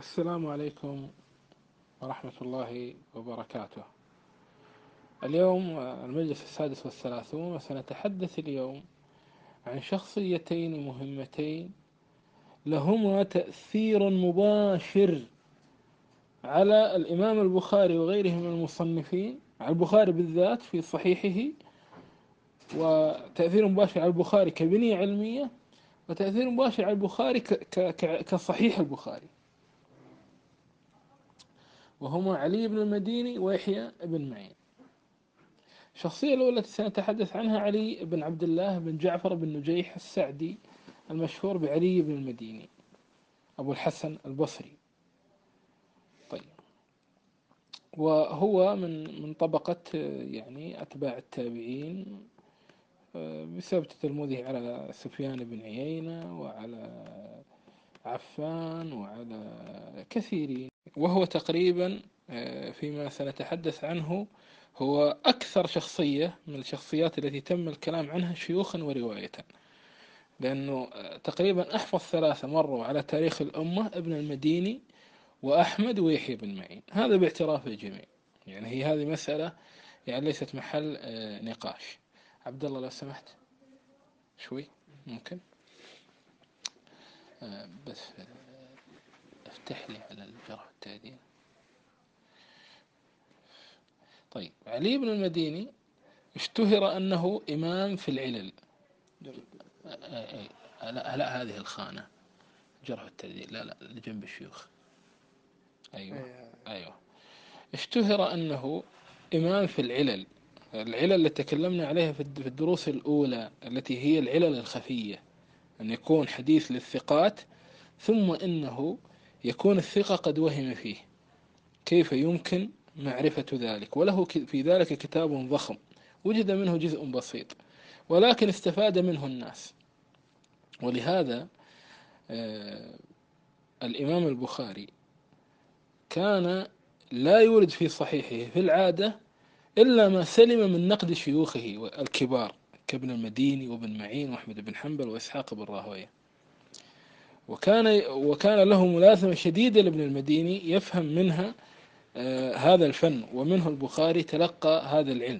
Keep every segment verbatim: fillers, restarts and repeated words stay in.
السلام عليكم ورحمة الله وبركاته. اليوم المجلس السادس والثلاثون، وسنتحدث اليوم عن شخصيتين مهمتين لهما تأثير مباشر على الإمام البخاري وغيره من المصنفين، على البخاري بالذات في صحيحه، وتأثير مباشر على البخاري كبنية علمية، وتأثير مباشر على البخاري كصحيح البخاري، وهما علي بن المديني ويحيى بن معين. الشخصية الأولى التي سنتحدث عنها علي بن عبد الله بن جعفر بن نجيح السعدي، المشهور بعلي بن المديني أبو الحسن البصري. طيب، وهو من من طبقة يعني أتباع التابعين بسبب تلموذه على سفيان بن عيينة وعلى عفان وعلى كثيرين، وهو تقريبا فيما سنتحدث عنه هو أكثر شخصية من الشخصيات التي تم الكلام عنها شيوخا ورواية، لأنه تقريبا أحفظ ثلاثة مروا على تاريخ الأمة: ابن المديني وأحمد ويحيى بن معين، هذا باعتراف الجميع. يعني هي هذه مسألة يعني ليست محل نقاش. عبد الله لو سمحت شوي ممكن بس افتح لي على الجرح والتعديل. طيب، علي بن المديني اشتهر أنه إمام في العلل. لا لا، هذه الخانة جرح والتعديل، لا لا لجنب الشيوخ. أيوة أيوة. اشتهر أنه إمام في العلل، العلل اللي تكلمنا عليها في الدروس الأولى، التي هي العلل الخفية، أن يكون حديث للثقات ثم إنه يكون الثقة قد وهم فيه. كيف يمكن معرفة ذلك؟ وله في ذلك كتاب ضخم، وجد منه جزء بسيط ولكن استفاد منه الناس. ولهذا آه الإمام البخاري كان لا يورد في صحيحه في العادة إلا ما سلم من نقد شيوخه الكبار كابن المديني وابن معين وأحمد بن حنبل وإسحاق بن راهويه. وكان وكان له ملازمة شديدة لابن المديني يفهم منها آه هذا الفن، ومنه البخاري تلقى هذا العلم.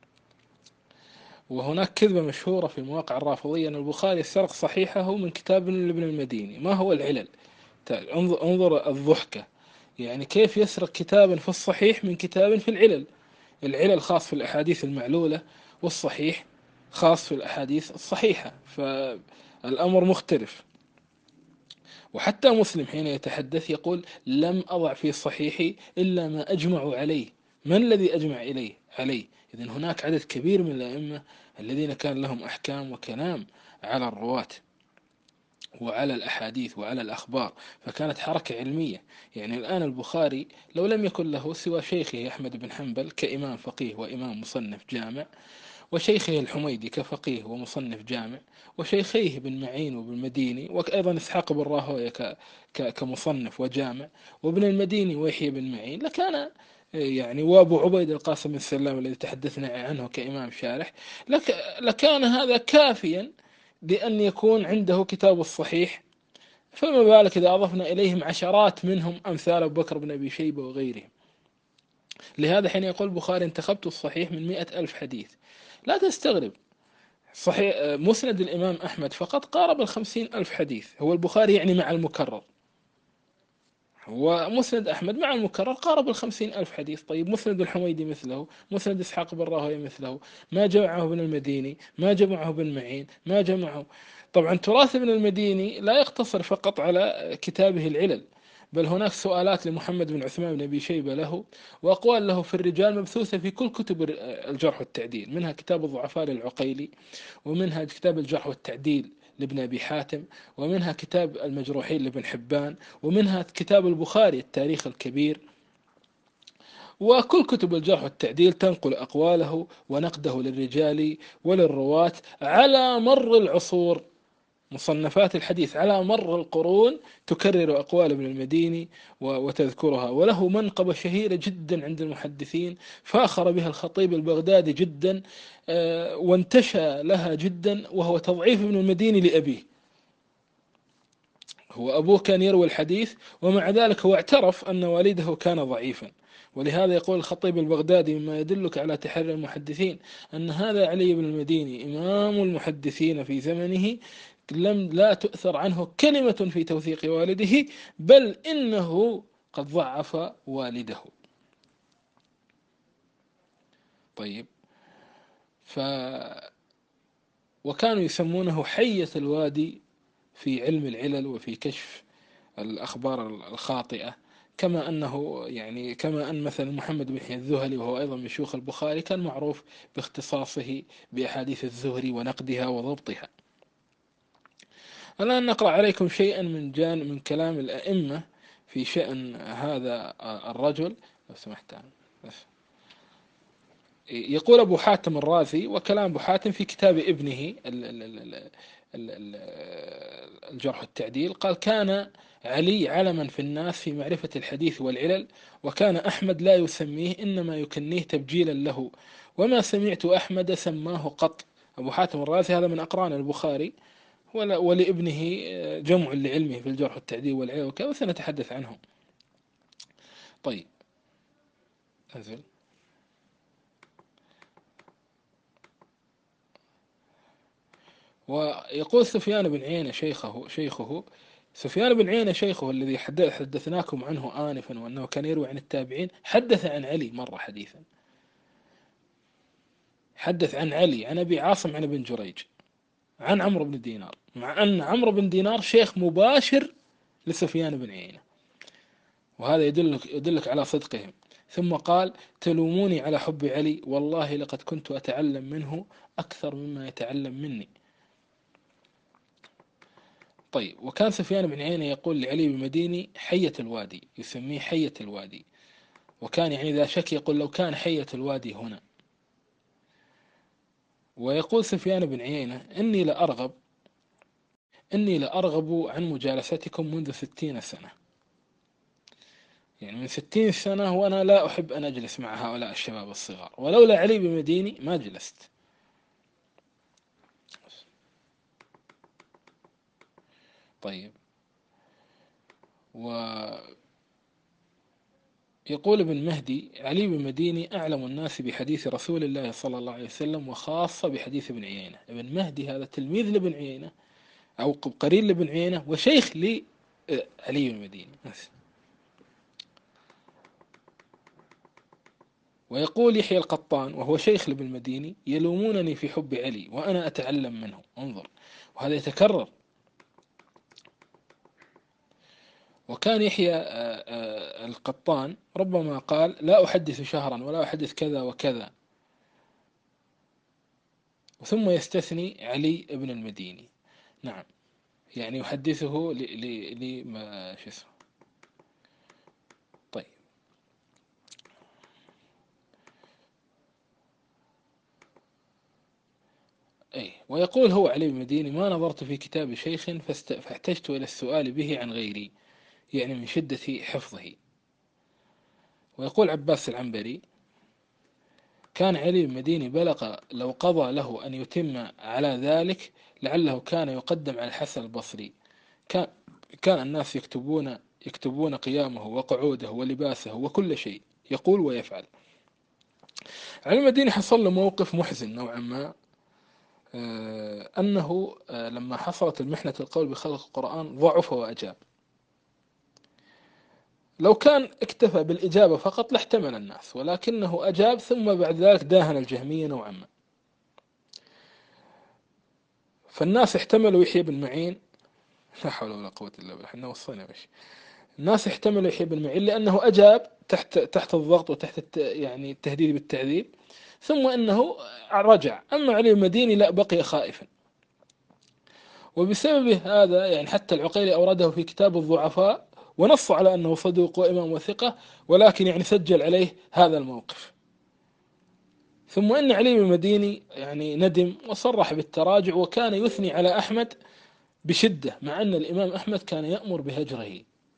وهناك كذبة مشهورة في المواقع الرافضية أن البخاري سرق صحيحه من كتاب لابن المديني. ما هو العلل؟ انظر, انظر الضحكة، يعني كيف يسرق كتابا في الصحيح من كتاب في العلل؟ العلل خاص في الأحاديث المعلولة، والصحيح خاص في الأحاديث الصحيحة، فالأمر مختلف. وحتى مسلم حين يتحدث يقول: لم أضع في صحيحي إلا ما أجمع عليه. من الذي أجمع إليه عليه؟ إذن هناك عدد كبير من الأئمة الذين كان لهم أحكام وكلام على الرواة وعلى الأحاديث وعلى الأخبار، فكانت حركة علمية. يعني الآن البخاري لو لم يكن له سوى شيخه أحمد بن حنبل كإمام فقيه وإمام مصنف جامع، وشيخه الحميدي كفقيه ومصنف جامع، وشيخيه بن معين وابن المديني، وأيضا إسحاق بن راهويه كمصنف وجامع، وابن المديني ويحيى بن معين، لكان يعني وابو عبيد القاسم بن سلام الذي تحدثنا عنه كإمام شارح، لك لكان هذا كافيا لأن يكون عنده كتاب الصحيح. فما بالك إذا أضفنا إليهم عشرات منهم أمثال أبو بكر بن أبي شيبة وغيرهم. لهذا حين يقول البخاري: انتخبت الصحيح من مئة ألف حديث، لا تستغرب. صحيح مسند الإمام أحمد فقط قارب الخمسين ألف حديث، هو البخاري يعني مع المكرر، هو مسند أحمد مع المكرر قارب الخمسين ألف حديث. طيب، مسند الحميدي مثله، مسند إسحاق بن راهويه مثله، ما جمعه ابن المديني، ما جمعه ابن معين، ما جمعه. طبعا تراث ابن المديني لا يقتصر فقط على كتابه العلل، بل هناك سؤالات لمحمد بن عثمان بن أبي شيبة له، وأقوال له في الرجال مبثوثة في كل كتب الجرح والتعديل، منها كتاب الضعفاء للعقيلي، ومنها كتاب الجرح والتعديل لابن أبي حاتم، ومنها كتاب المجروحين لابن حبان، ومنها كتاب البخاري التاريخ الكبير. وكل كتب الجرح والتعديل تنقل أقواله ونقده للرجال وللرواة على مر العصور. مصنفات الحديث على مر القرون تكرر أقوال ابن المديني وتذكرها، وله منقبة شهيرة جدا عند المحدثين فاخر بها الخطيب البغدادي جدا وانتشى لها جدا، وهو تضعيف ابن المديني لأبيه. هو أبوه كان يروي الحديث، ومع ذلك هو اعترف أن والده كان ضعيفا. ولهذا يقول الخطيب البغدادي مما يدلك على تحري المحدثين أن هذا علي بن المديني إمام المحدثين في زمنه لم لا تؤثر عنه كلمة في توثيق والده، بل إنه قد ضعف والده. طيب، ف وكانوا يسمونه حية الوادي في علم العلل وفي كشف الأخبار الخاطئة. كما أنه يعني كما أن مثلا محمد بن يحيى الذهلي وهو أيضا من شيوخ البخاري كان معروف باختصاصه بأحاديث الزهري ونقدها وضبطها. الآن نقرأ عليكم شيئا من جان من كلام الأئمة في شأن هذا الرجل لو سمحت. بس يقول أبو حاتم الرازي، وكلام أبو حاتم في كتاب ابنه الجرح التعديل، قال: كان علي علما في الناس في معرفة الحديث والعلل، وكان أحمد لا يسميه، إنما يكنيه تبجيلا له، وما سمعت أحمد سماه قط. أبو حاتم الرازي هذا من أقران البخاري، ولابنه جمع لعلمه في الجرح التعديل والعلل وكذا، وسنتحدث عنهم. طيب، أنزل. ويقول سفيان بن عيينة شيخه شيخه سفيان بن عيينة شيخه الذي حدثناكم عنه آنفا، وأنه كان يروي عن التابعين، حدث عن علي مرة حديثا، حدث عن علي عن أبي عاصم عن ابن جريج عن عمرو بن دينار، مع أن عمرو بن دينار شيخ مباشر لسفيان بن عيينة، وهذا يدلك يدلك على صدقهم. ثم قال: تلوموني على حب علي، والله لقد كنت أتعلم منه أكثر مما يتعلم مني. طيب، وكان سفيان بن عيينة يقول لعلي بن المديني حية الوادي، يسميه حية الوادي، وكان يعني إذا شك يقول: لو كان حية الوادي هنا. ويقول سفيان بن عيينة: إني لأرغب إني لأرغب عن مجالستكم منذ ستين سنة، يعني من ستين سنة وأنا لا أحب أن أجلس مع هؤلاء الشباب الصغار، ولولا علي بن المديني ما جلست. طيب، ويقول ابن مهدي: علي بن المديني أعلم الناس بحديث رسول الله صلى الله عليه وسلم، وخاصة بحديث ابن عيينة. ابن مهدي هذا تلميذ لابن عيينة أو قرين لابن عيينة وشيخ لعلي بن المديني. ويقول يحيى القطان وهو شيخ لابن المديني: يلومونني في حب علي وأنا أتعلم منه. انظر، وهذا يتكرر. وكان يحيى القطان ربما قال: لا أحدث شهرا ولا أحدث كذا وكذا، ثم يستثني علي بن المديني. نعم، يعني يحدثه لما شو اسمه. طيب، أي ويقول هو علي بن المديني: ما نظرت في كتاب شيخ فاحتجت إلى السؤال به عن غيري، يعني من شدة حفظه. ويقول عباس العنبري: كان علي بن المديني بلغ لو قضى له أن يتم على ذلك لعله كان يقدم على الحسن البصري. كان كان الناس يكتبون يكتبون قيامه وقعوده ولباسه وكل شيء يقول ويفعل. علي بن المديني حصل له موقف محزن نوعا ما، أنه لما حصلت المحنة القول بخلق القرآن ضعف وأجاب. لو كان اكتفى بالإجابة فقط لاحتمل الناس، ولكنه أجاب، ثم بعد ذلك داهن الجهمية نوعا ما. فالناس احتملوا يحيى بن معين، لا حول ولا قوة إلا بالله، احنا وصينا بش. الناس احتملوا يحيى بن معين لأنه أجاب تحت تحت الضغط وتحت الت يعني التهديد بالتعذيب، ثم أنه رجع. أما علي المديني لا، بقي خائفا. وبسبب هذا يعني حتى العقيلي أورده في كتاب الضعفاء، ونص على أنه صدوق وإمام وثقة، ولكن يعني سجل عليه هذا الموقف. ثم أن علي بن المديني يعني ندم وصرح بالتراجع، وكان يثني على أحمد بشدة، مع أن الإمام أحمد كان يأمر بهجره.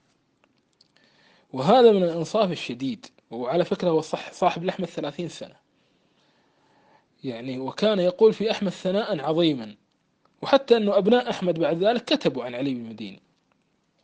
وهذا من الإنصاف الشديد. وعلى فكرة هو صح صاحب لأحمد ثلاثين سنة يعني، وكان يقول في أحمد ثناء عظيما، وحتى أنه أبناء أحمد بعد ذلك كتبوا عن علي بن المديني.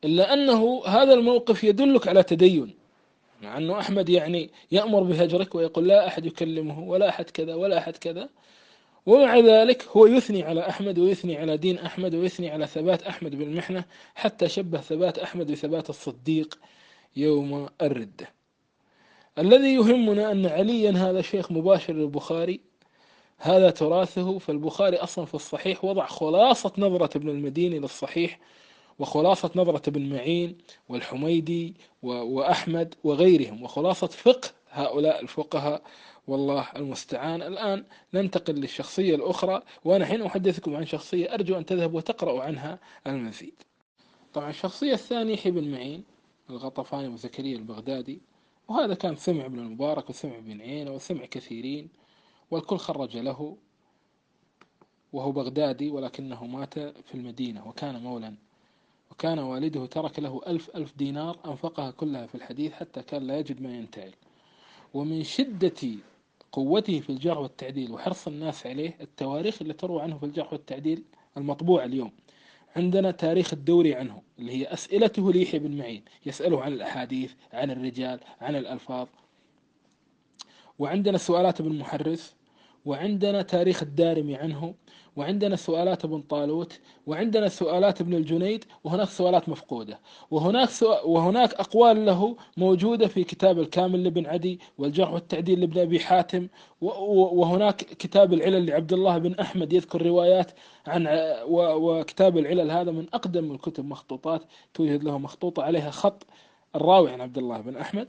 إلا أنه هذا الموقف يدلك على تدين، مع أنه أحمد يعني يأمر بهجرك ويقول لا أحد يكلمه ولا أحد كذا ولا أحد كذا، ومع ذلك هو يثني على أحمد ويثني على دين أحمد ويثني على ثبات أحمد بالمحنة، حتى شبه ثبات أحمد بثبات الصديق يوم الردة. الذي يهمنا أن عليا هذا شيخ مباشر للبخاري، هذا تراثه. فالبخاري أصلا في الصحيح وضع خلاصة نظرة ابن المديني للصحيح، وخلاصة نظرة ابن معين والحميدي وأحمد وغيرهم، وخلاصة فقه هؤلاء الفقهاء، والله المستعان. الآن ننتقل للشخصية الأخرى، وأنا حين أحدثكم عن شخصية أرجو أن تذهبوا وتقرأوا عنها المزيد. طبعا الشخصية الثانية يحيى بن معين الغطفاني وزكريا البغدادي، وهذا كان سمع ابن المبارك وسمع ابن عيينة وسمع كثيرين، والكل خرج له، وهو بغدادي ولكنه مات في المدينة، وكان مولا، وكان والده ترك له ألف ألف دينار أنفقها كلها في الحديث حتى كان لا يجد ما ينتعل. ومن شدة قوته في الجرح والتعديل وحرص الناس عليه، التواريخ اللي تروى عنه في الجرح والتعديل المطبوع اليوم، عندنا تاريخ الدوري عنه اللي هي أسئلته ليحيى بن معين، يسأله عن الأحاديث، عن الرجال، عن الألفاظ. وعندنا سؤالات ابن محرز، وعندنا تاريخ الدارمي عنه، وعندنا سؤالات ابن طالوت، وعندنا سؤالات ابن الجنيد، وهناك سؤالات مفقودة، وهناك سؤال وهناك أقوال له موجودة في كتاب الكامل لابن عدي، والجرح والتعديل لابن أبي حاتم، وهناك كتاب العلل لعبد الله بن أحمد يذكر روايات عن، وكتاب العلل هذا من أقدم الكتب مخطوطات، توجد له مخطوطة عليها خط الراوي عن عبد الله بن أحمد.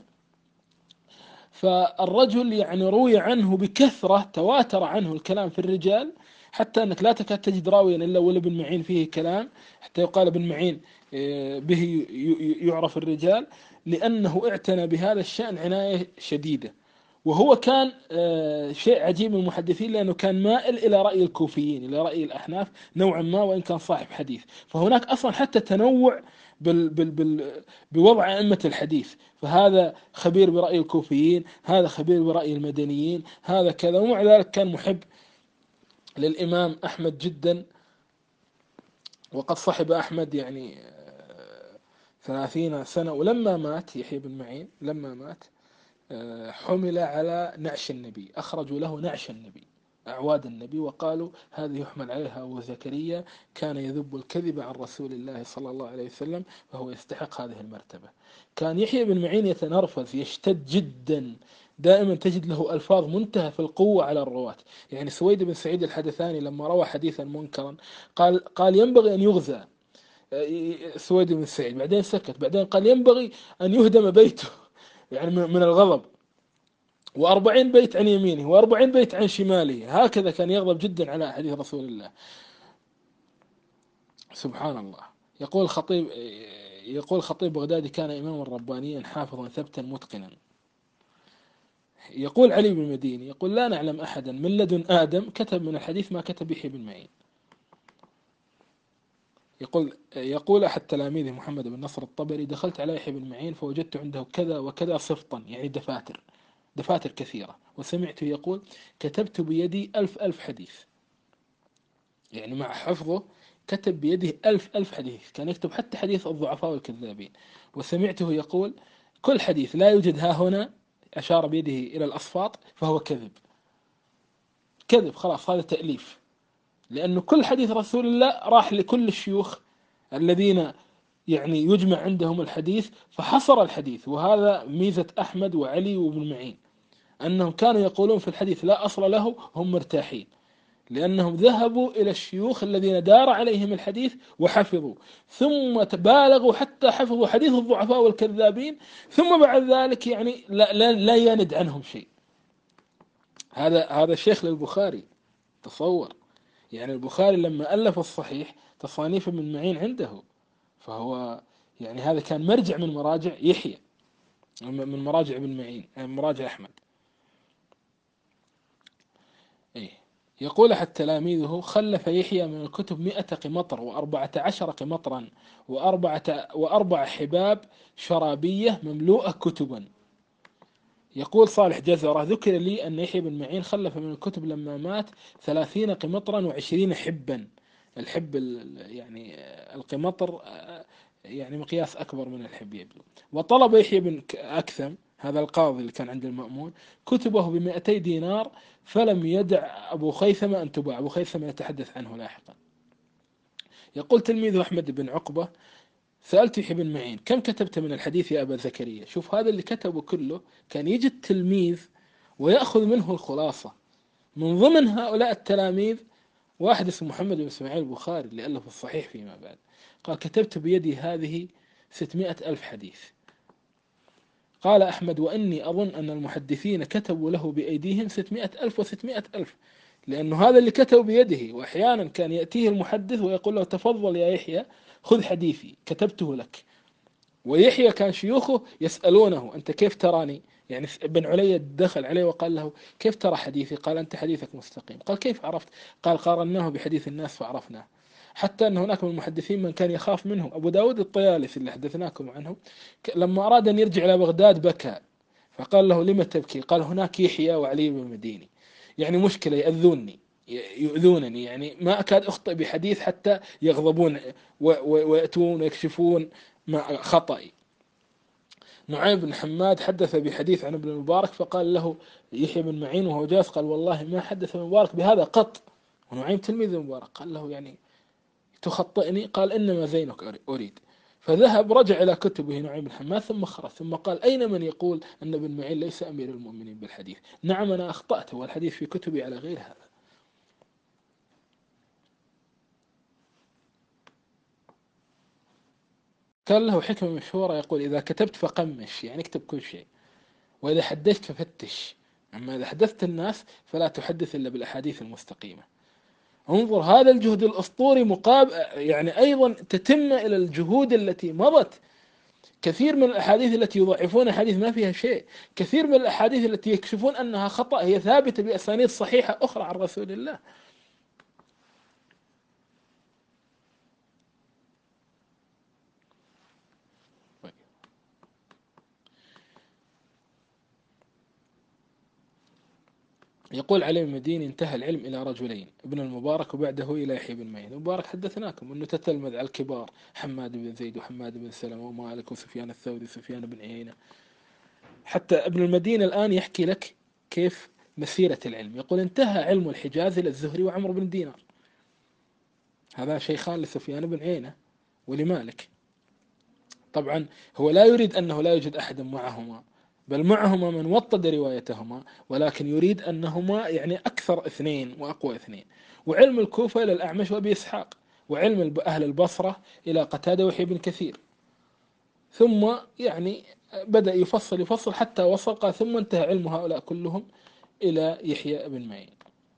فالرجل يعني روي عنه بكثرة، تواتر عنه الكلام في الرجال، حتى أنك لا تكاد تجد راويا إلا والابن معين فيه كلام، حتى يقال ابن معين به يعرف الرجال، لأنه اعتنى بهذا الشأن عناية شديدة. وهو كان شيء عجيب من المحدثين، لأنه كان مائل إلى رأي الكوفيين، إلى رأي الأحناف نوعا ما، وإن كان صاحب حديث. فهناك أصلا حتى تنوع بال بال بال بوضع أئمة الحديث، فهذا خبير برأي الكوفيين، هذا خبير برأي المدنيين، هذا كذا. ومع ذلك كان محب للإمام أحمد جدا، وقد صحب أحمد يعني ثلاثين سنة. ولما مات يحيى بن معين، لما مات حمل على نعش النبي، أخرجوا له نعش النبي، أعواد النبي، وقالوا هذه يحمل عليها أبو زكريا، كان يذب الكذب عن رسول الله صلى الله عليه وسلم، فهو يستحق هذه المرتبة. كان يحيى بن معين يتنرفز، يشتد جدا، دائما تجد له ألفاظ منتهى في القوة على الرواة. يعني سويد بن سعيد الحدثاني لما روى حديثا منكرا قال قال ينبغي أن يغزى سويد بن سعيد، بعدين سكت، بعدين قال ينبغي أن يهدم بيته يعني من الغضب، وأربعين بيت عن يمينه وأربعين بيت عن شماله، هكذا كان يغضب جدا على حديث رسول الله. سبحان الله. يقول خطيب يقول خطيب بغدادي كان إماما ربانيا حافظا ثبتا متقنا. يقول علي بن المديني، يقول لا نعلم أحدا من لدن آدم كتب من الحديث ما كتب يحيى بن معين. يقول يقول أحد تلاميذه محمد بن نصر الطبري، دخلت على يحيى بن معين فوجدت عنده كذا وكذا صفطا، يعني دفاتر دفاتر كثيرة، وسمعته يقول كتبت بيدي ألف ألف حديث، يعني مع حفظه كتب بيده ألف ألف حديث، كان يكتب حتى حديث الضعفاء والكذابين. وسمعته يقول كل حديث لا يوجد ها هنا، أشار بيده إلى الأصفاط، فهو كذب، كذب خلاص، هذا تأليف، لأنه كل حديث رسول الله راح لكل الشيوخ الذين يعني يجمع عندهم الحديث، فحصر الحديث. وهذا ميزة أحمد وعلي وابن معين، أنهم كانوا يقولون في الحديث لا أصل له، هم مرتاحين، لأنهم ذهبوا إلى الشيوخ الذين دار عليهم الحديث وحفظوا، ثم تبالغوا حتى حفظوا حديث الضعفاء والكذابين، ثم بعد ذلك يعني لا, لا, لا يند عنهم شيء. هذا هذا شيخ للبخاري، تصور. يعني البخاري لما ألف الصحيح تصانيف من معين عنده، فهو يعني هذا كان مرجع من مراجع يحيى، من مراجع ابن معين، من مراجع أحمد. إيه. يقول أحد تلاميذه خلف يحيى من الكتب مئة قمطر وأربعة عشر قمطرا وأربعة وأربع حباب شرابية مملوءة كتبا. يقول صالح جزرة ذكر لي أن يحيى بن معين خلف من الكتب لما مات ثلاثين قمطرا وعشرين حبا. الحب يعني القمطر يعني مقياس أكبر من الحب يبدو. وطلب يحيى بن أكثم هذا القاضي اللي كان عند المأمون كتبه بمئتي دينار، فلم يدع أبو خيثمة أن تباع. أبو خيثمة يتحدث عنه لاحقا. يقول تلميذه أحمد بن عقبة: سألت يحيى بن معين: كم كتبت من الحديث يا أبا زكريا؟ شوف هذا اللي كتبه كله كان يجي التلميذ ويأخذ منه الخلاصة. من ضمن هؤلاء التلاميذ واحد اسمه محمد بن إسماعيل البخاري اللي ألف الصحيح فيما بعد، قال: كتبت بيدي هذه ستمائة ألف حديث. قال أحمد: وإني أظن أن المحدثين كتبوا له بأيديهم ستمائة ألف وستمائة ألف، لأنه هذا اللي كتب بيده. وأحيانا كان يأتيه المحدث ويقول له: تفضل يا يحيى خذ حديثي كتبته لك. ويحيى كان شيوخه يسألونه: أنت كيف تراني؟ يعني ابن علي دخل عليه وقال له: كيف ترى حديثي؟ قال: أنت حديثك مستقيم. قال: كيف عرفت؟ قال: قارناه بحديث الناس فعرفناه. حتى أن هناك من المحدثين من كان يخاف منهم. أبو داود الطيالسي اللي حدثناكم عنه لما أراد أن يرجع إلى بغداد بكى، فقال له: لم تبكي؟ قال: هناك يحيى وعلي بن المديني، يعني مشكلة، يأذونني يؤذونني، يعني ما أكاد أخطئ بحديث حتى يغضبون ويأتون ويكشفون خطأي. نعيم بن حماد حدث بحديث عن ابن المبارك، فقال له يحيى بن معين وهو جالس: قال: والله ما حدث ابن المبارك بهذا قط. ونعيم تلميذ المبارك. قال له: يعني تخطئني؟ قال: إنما زينك أريد. فذهب رجع إلى كتبه نعيم بن حماد ثم خرج، ثم قال: أين من يقول أن ابن معين ليس أمير المؤمنين بالحديث؟ نعم أنا أخطأت، والحديث في كتبي على غير هذا. كان له حكمة مشهورة يقول: إذا كتبت فقمش، يعني اكتب كل شيء، وإذا حدثت ففتش، أما إذا حدثت الناس فلا تحدث إلا بالأحاديث المستقيمة. انظر هذا الجهد الأسطوري مقابل، يعني أيضا تتم إلى الجهود التي مضت. كثير من الأحاديث التي يضعفون أحاديث ما فيها شيء، كثير من الأحاديث التي يكشفون أنها خطأ هي ثابتة بأسانيد صحيحة أخرى عن رسول الله. يقول علي المديني: انتهى العلم إلى رجلين، ابن المبارك وبعده إلى يحيى بن معين. المبارك حدثناكم أنه تتلمذ على الكبار: حماد بن زيد وحماد بن سلمة ومالك وسفيان الثوري وسفيان بن عيينة. حتى ابن المدينة الآن يحكي لك كيف مسيرة العلم. يقول: انتهى علم الحجاز إلى الزهري وعمرو بن دينار، هذا شيخان لسفيان بن عيينة ولمالك. طبعا هو لا يريد أنه لا يوجد أحد معهما، بل معهما من وطد روايتهما، ولكن يريد أنهما يعني أكثر اثنين وأقوى اثنين. وعلم الكوفة إلى الأعمش وأبي إسحاق، وعلم أهل البصرة إلى قتادة ويحيى بن كثير. ثم يعني بدأ يفصل يفصل حتى وصل، قال: ثم انتهى علم هؤلاء كلهم إلى يحيى بن معين.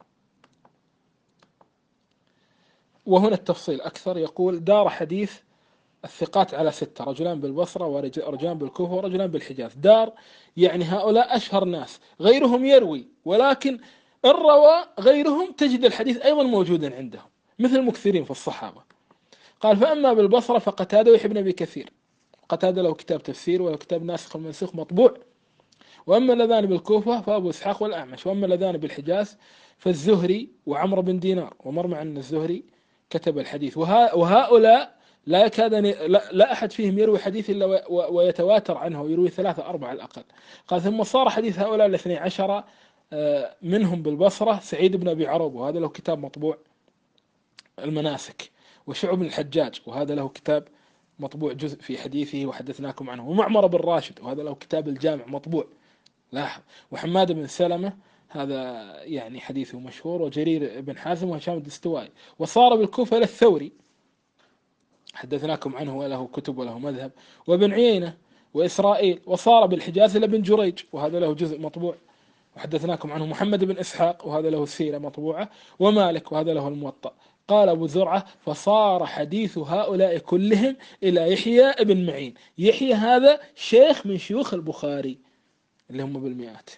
وهنا التفصيل أكثر. يقول: دار حديث الثقات على ستة: رجلان بالبصرة ورجلان بالكوفة ورجلان بالحجاز. دار يعني هؤلاء أشهر ناس، غيرهم يروي، ولكن إن روى غيرهم تجد الحديث أيضا موجودا عندهم مثل مكثرين في الصحابة. قال: فأما بالبصرة فقتادة ويحيى بن أبي كثير، قتادة له كتاب تفسير وله كتاب ناسخ المنسوخ مطبوع. وأما اللذان بالكوفة فأبو إسحاق والأعمش. وأما اللذان بالحجاز فالزهري وعمرو بن دينار. ومر مع أن الزهري كتب الحديث. وهؤلاء لا يكاد لا, لا أحد فيهم يروي حديث إلا ويتواتر عنه ويروي ثلاثة أربعة على الأقل. قال: ثم صار حديث هؤلاء الاثني عشر منهم بالبصرة سعيد بن أبي عروبة، وهذا له كتاب مطبوع المناسك. وشعب بن الحجاج، وهذا له كتاب مطبوع جزء في حديثه وحدثناكم عنه. ومعمر بن راشد، وهذا له كتاب الجامع مطبوع، لاحظ. وحماد بن سلمة، هذا يعني حديثه مشهور. وجرير بن حازم وهشام الدستوائي. وصار بالكوفة للثوري، حدثناكم عنه وله كتب وله مذهب. وابن عيينة وإسرائيل. وصار بالحجاز لابن جريج، وهذا له جزء مطبوع وحدثناكم عنه. محمد بن إسحاق، وهذا له سيرة مطبوعة. ومالك، وهذا له الموطأ. قال أبو زرعة: فصار حديث هؤلاء كلهم إلى يحيى بن معين. يحيى هذا شيخ من شيوخ البخاري اللي هم بالمئات.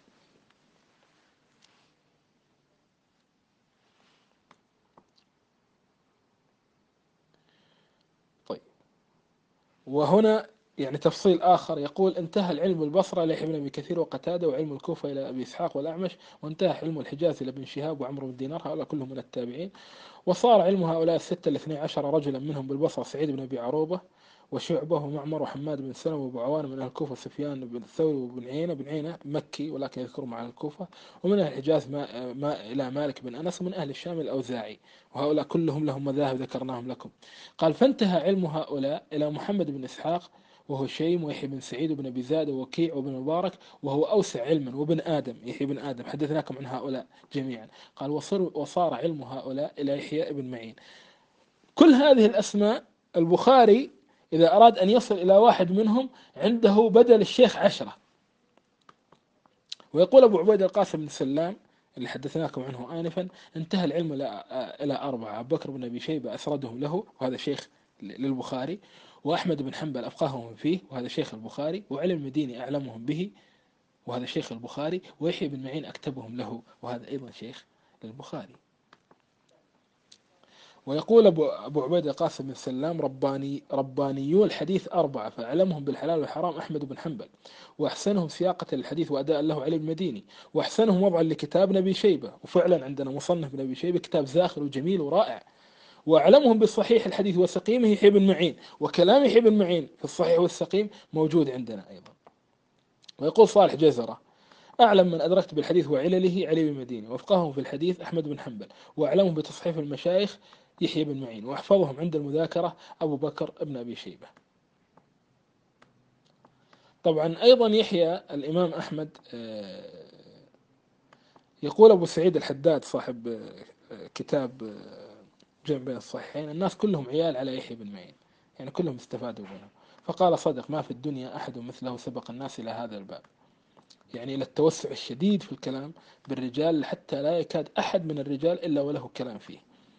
طيب، وهنا يعني تفصيل آخر. يقول: انتهى العلم البصرة إلى يحيى بن أبي كثير وقتادة، وعلم الكوفة إلى أبي إسحاق والأعمش، وانتهى علم الحجاز إلى ابن شهاب وعمرو بن دينار، هؤلاء كلهم من التابعين. وصار علم هؤلاء الستة الاثني عشر رجلا منهم بالبصرة سعيد بن أبي عروبة، وشعبة ومعمر وحماد بن سلمة وأبو عوان من أهل الكوفة، سفيان بن الثوري وابن عيينة. بن عيينة مكي ولكن يذكر مع الكوفة. ومن أهل الحجاز ما, ما إلى مالك بن أنس. ومن أهل الشام الأوزاعي. وهؤلاء كلهم لهم مذاهب ذكرناهم لكم. قال فانتهى علم هؤلاء إلى محمد بن إسحاق وهو شيم ويحيى بن سعيد وبن أبي زاد ووكيع وبن مبارك وهو أوسع علما، وابن آدم يحيى بن آدم حدثناكم عن هؤلاء جميعا. قال وصار, وصار علم هؤلاء إلى يحيى بن معين. كل هذه الأسماء البخاري إذا أراد أن يصل إلى واحد منهم عنده بدل الشيخ عشرة. ويقول أبو عبيد القاسم بن سلام اللي حدثناكم عنه آنفا انتهى العلم إلى أربعة: أبو بكر بن أبي شيبة أسردهم له وهذا شيخ للبخاري، وأحمد بن حنبل أفقههم فيه وهذا شيخ البخاري، وعلي المديني أعلمهم به وهذا شيخ البخاري، ويحيى بن معين أكتبهم له وهذا أيضا شيخ للبخاري. ويقول أبو, أبو عبيد القاسم بن سلام رباني ربانيو الحديث أربعة، فأعلمهم بالحلال والحرام أحمد بن حنبل، وأحسنهم سياقة الحديث وأداء له علي المديني، وأحسنهم وضعا لكتاب نبي شيبة. وفعلا عندنا مصنف نبي شيبة كتاب زاخر وجميل ورائع. وأعلمهم بالصحيح الحديث وسقيمه يحيى بن معين، وكلام يحيى بن معين في الصحيح والسقيم موجود عندنا أيضا. ويقول صالح جزرة أعلم من أدركت بالحديث وعلله علي بن المديني، وأفقههم في الحديث أحمد بن حنبل، وأعلمهم بتصحيف المشايخ يحيى بن معين، وأحفظهم عند المذاكرة أبو بكر ابن أبي شيبة. طبعا أيضا يحيى الإمام أحمد يقول أبو سعيد الحداد صاحب كتاب جمع بين الصحيحين الناس كلهم عيال على يحيى بن معين، يعني كلهم استفادوا منه. فقال صدق ما في الدنيا أحد مثله سبق الناس إلى هذا الباب، يعني إلى التوسع الشديد في الكلام بالرجال حتى لا يكاد أحد من الرجال إلا وله كلام فيه.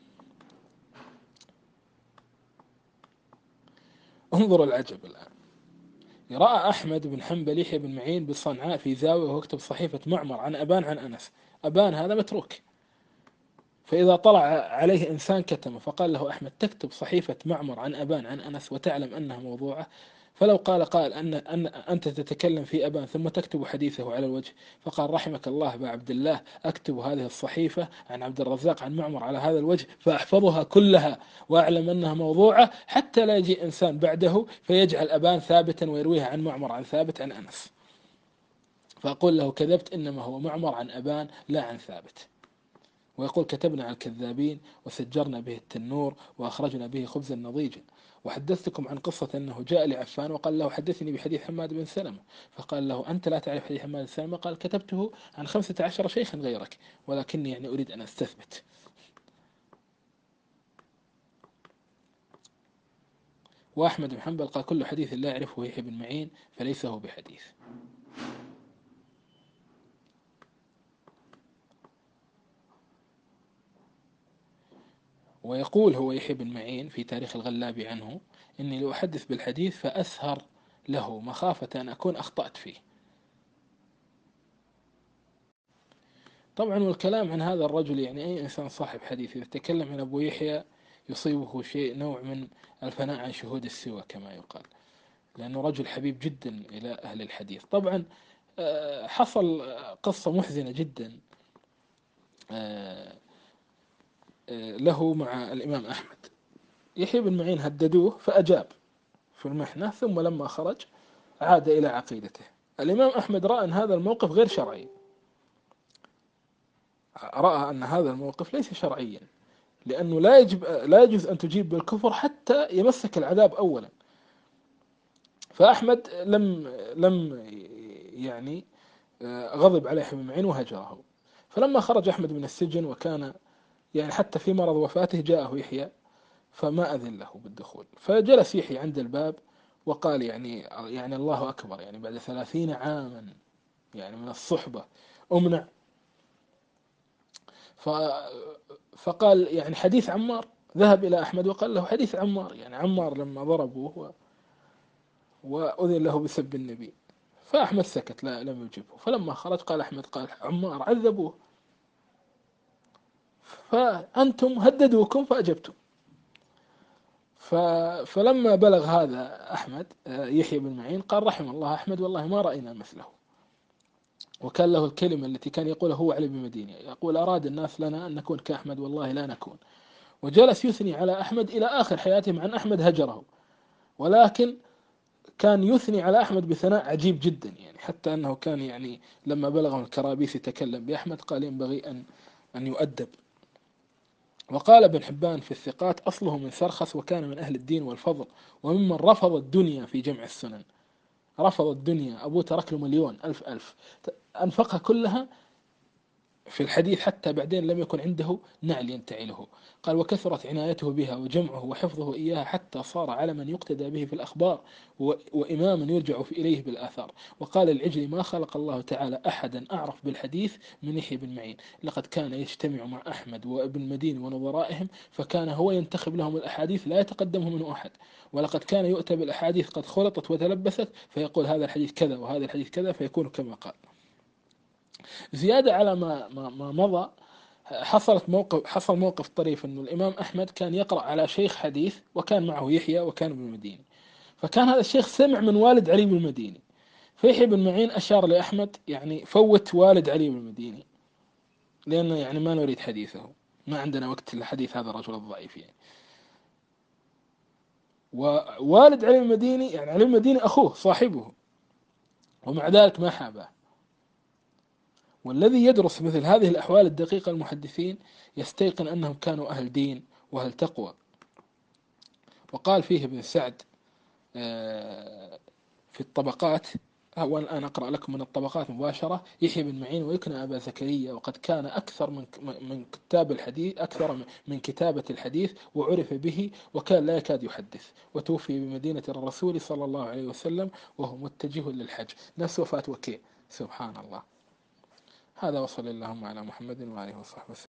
انظروا العجب الآن. رأى أحمد بن حنبل يحيى بن معين بصنعاء في زاوية وهو يكتب صحيفة معمر عن أبان عن أنس. أبان هذا متروك، فإذا طلع عليه إنسان كتمه فقال له أحمد تكتب صحيفة معمر عن أبان عن أنس وتعلم أنها موضوعة؟ فلو قال قال أن, أن أنت تتكلم في أبان ثم تكتب حديثه على الوجه، فقال رحمك الله أبا عبد الله أكتب هذه الصحيفة عن عبد الرزاق عن معمر على هذا الوجه فأحفظها كلها وأعلم أنها موضوعة حتى لا يجي إنسان بعده فيجعل أبان ثابتا ويرويها عن معمر عن ثابت عن أنس، فأقول له كذبت إنما هو معمر عن أبان لا عن ثابت. ويقول كتبنا على الكذابين وسجرنا به التنور وأخرجنا به خبزا نضيجا. وحدثتكم عن قصة أنه جاء لعفان وقال له حدثني بحديث حماد بن سلمة، فقال له أنت لا تعرف حديث حماد بن سلمة؟ قال كتبته عن خمسة عشر شيخا غيرك ولكني يعني أريد أن أستثبت. وأحمد بن حنبل قال كل حديث لا يعرفه يحيى بن معين فليس هو بحديث. ويقول هو يحيى بن معين في تاريخ الغلابي عنه إني لو أحدث بالحديث فأسهر له مخافة أن أكون أخطأت فيه. طبعا والكلام عن هذا الرجل يعني أي إنسان صاحب حديث إذا تكلم عن أبو يحيى يصيبه شيء نوع من الفناء عن شهود السوى كما يقال، لأنه رجل حبيب جدا إلى أهل الحديث. طبعا حصل قصة محزنة جدا له مع الإمام أحمد. يحيى بن معين هددوه فأجاب في المحنة، ثم لما خرج عاد إلى عقيدته. الإمام أحمد رأى أن هذا الموقف غير شرعي، رأى أن هذا الموقف ليس شرعيا، لأنه لا يجب لا يجوز أن تجيب بالكفر حتى يمسك العذاب أولا. فأحمد لم لم يعني غضب عليه يحيى بن معين وهجره. فلما خرج أحمد من السجن وكان يعني حتى في مرض وفاته جاءه يحيى فما أذن له بالدخول، فجلس يحيى عند الباب وقال يعني يعني الله أكبر، يعني بعد ثلاثين عاما يعني من الصحبة أمنع. فقال يعني حديث عمار، ذهب إلى أحمد وقال له حديث عمار، يعني عمار لما ضربوه وأذن له بسب النبي. فأحمد سكت لا لم يجبه. فلما خرج قال أحمد قال عمار عذبوه فأنتم هددوكم فأجبتم. فلما بلغ هذا أحمد يحيى بن معين قال رحم الله أحمد والله ما رأينا مثله. وكان له الكلمة التي كان يقولها هو علي بن المديني، يقول أراد الناس لنا أن نكون كأحمد والله لا نكون. وجلس يثني على أحمد إلى آخر حياته، مع أن أحمد هجره ولكن كان يثني على أحمد بثناء عجيب جدا، يعني حتى أنه كان يعني لما بلغه الكرابيس يتكلم بأحمد قال ينبغي أن أن يؤدب. وقال ابن حبان في الثقات: أصله من سرخس وكان من أهل الدين والفضل، وممن رفض الدنيا في جمع السنن. رفض الدنيا، أبوه ترك له مليون ألف ألف أنفقها كلها في الحديث، حتى بعدين لم يكن عنده نعل ينتعي له. قال: وكثرت عنايته بها وجمعه وحفظه إياها حتى صار علما يقتدى به في الأخبار و- وإماما يرجع إليه بالآثار. وقال العجلي: ما خلق الله تعالى أحدا أعرف بالحديث من يحيى بن معين، لقد كان يجتمع مع أحمد وابن المديني ونظرائهم، فكان هو ينتخب لهم الأحاديث لا يتقدمه منه أحد. ولقد كان يؤتى بالأحاديث قد خلطت وتلبست، فيقول هذا الحديث كذا وهذا الحديث كذا، فيكون كما قال. زيادة على ما ما ما مضى، حصلت موقف حصل موقف طريف، انه الامام احمد كان يقرأ على شيخ حديث وكان معه يحيى وكان ابن المديني، فكان هذا الشيخ سمع من والد علي بن المديني، فيحيى بن معين اشار لاحمد يعني فوت والد علي بن المديني، لانه يعني ما نريد حديثه، ما عندنا وقت لحديث هذا الرجل الضعيف يعني. ووالد علي بن المديني يعني علي بن المديني اخوه صاحبه، ومع ذلك ما حابه. والذي يدرس مثل هذه الأحوال الدقيقة المحدثين يستيقن أنهم كانوا أهل دين وأهل تقوى. وقال فيه ابن سعد آه، في الطبقات، هو الآن أقرأ لكم من الطبقات مباشرة: يحيى بن معين ويكنى أبا زكريا، وقد كان أكثر من من كتاب الحديث، أكثر من كتابة الحديث، وعرف به، وكان لا يكاد يحدث، وتوفي بمدينة الرسول صلى الله عليه وسلم وهو متجه للحج، نفس وفاة وكيع. سبحان الله. هذا، وصلى اللهم على محمد وآله وصحبه وسلم.